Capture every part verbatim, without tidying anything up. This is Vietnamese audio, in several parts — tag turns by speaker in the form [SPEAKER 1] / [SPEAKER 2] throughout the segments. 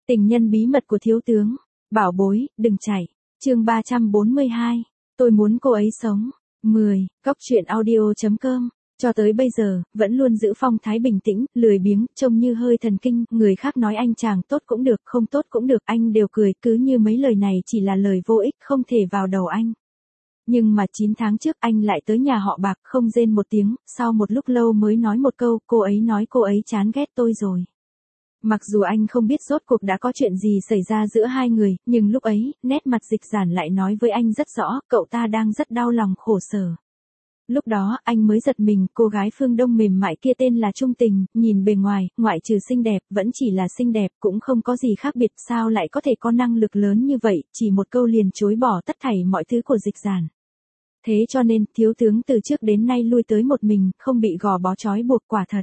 [SPEAKER 1] Tình nhân bí mật của thiếu tướng. Bảo bối, đừng chạy. Chương ba trăm bốn mươi hai. Tôi muốn cô ấy sống. mười. Góc truyện audio chấm com. Cho tới bây giờ, vẫn luôn giữ phong thái bình tĩnh, lười biếng, trông như hơi thần kinh, người khác nói anh chàng tốt cũng được, không tốt cũng được, anh đều cười, cứ như mấy lời này chỉ là lời vô ích, không thể vào đầu anh. Nhưng mà chín tháng trước anh lại tới nhà họ Bạc, không rên một tiếng, sau một lúc lâu mới nói một câu, cô ấy nói cô ấy chán ghét tôi rồi. Mặc dù anh không biết rốt cuộc đã có chuyện gì xảy ra giữa hai người, nhưng lúc ấy, nét mặt Dịch Giản lại nói với anh rất rõ, cậu ta đang rất đau lòng khổ sở. Lúc đó, anh mới giật mình, cô gái phương Đông mềm mại kia tên là Trung Tình, nhìn bề ngoài, ngoại trừ xinh đẹp, vẫn chỉ là xinh đẹp, cũng không có gì khác biệt, sao lại có thể có năng lực lớn như vậy, chỉ một câu liền chối bỏ tất thảy mọi thứ của Dịch Giản. Thế cho nên, thiếu tướng từ trước đến nay lui tới một mình, không bị gò bó trói buộc quả thật.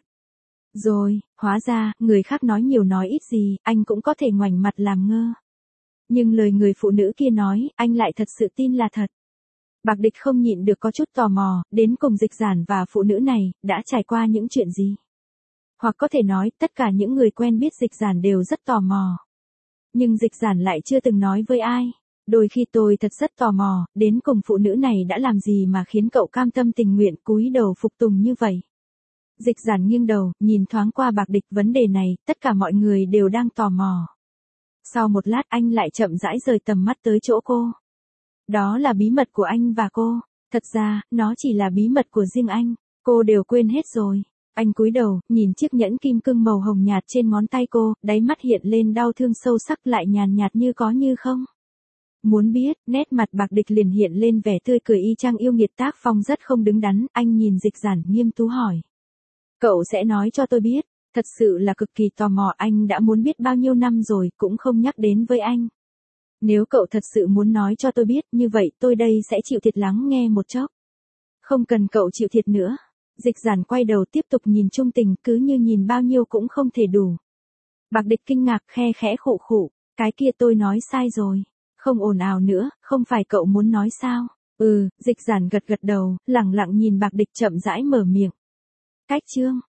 [SPEAKER 1] Rồi, hóa ra, người khác nói nhiều nói ít gì, anh cũng có thể ngoảnh mặt làm ngơ. Nhưng lời người phụ nữ kia nói, anh lại thật sự tin là thật. Bạc Địch không nhịn được có chút tò mò, đến cùng Dịch Giản và phụ nữ này, đã trải qua những chuyện gì? Hoặc có thể nói, tất cả những người quen biết Dịch Giản đều rất tò mò. Nhưng Dịch Giản lại chưa từng nói với ai. Đôi khi tôi thật rất tò mò, đến cùng phụ nữ này đã làm gì mà khiến cậu cam tâm tình nguyện cúi đầu phục tùng như vậy? Dịch Giản nghiêng đầu, nhìn thoáng qua Bạc Địch, vấn đề này, tất cả mọi người đều đang tò mò. Sau một lát anh lại chậm rãi rời tầm mắt tới chỗ cô. Đó là bí mật của anh và cô. Thật ra, nó chỉ là bí mật của riêng anh. Cô đều quên hết rồi. Anh cúi đầu, nhìn chiếc nhẫn kim cương màu hồng nhạt trên ngón tay cô, đáy mắt hiện lên đau thương sâu sắc lại nhàn nhạt như có như không. Muốn biết, nét mặt Bạc Địch liền hiện lên vẻ tươi cười y chang yêu nghiệt, tác phong rất không đứng đắn, anh nhìn Dịch Giản nghiêm túc hỏi. Cậu sẽ nói cho tôi biết, thật sự là cực kỳ tò mò, anh đã muốn biết bao nhiêu năm rồi, cũng không nhắc đến với anh. Nếu cậu thật sự muốn nói cho tôi biết, như vậy tôi đây sẽ chịu thiệt lắng nghe một chốc. Không cần cậu chịu thiệt nữa. Dịch Giản quay đầu tiếp tục nhìn Trung Tình, cứ như nhìn bao nhiêu cũng không thể đủ. Bạc Địch kinh ngạc khe khẽ khụ khụ, cái kia tôi nói sai rồi. Không ồn ào nữa, không phải cậu muốn nói sao? Ừ, Dịch Giản gật gật đầu, lẳng lặng nhìn Bạc Địch chậm rãi mở miệng. Cách chương.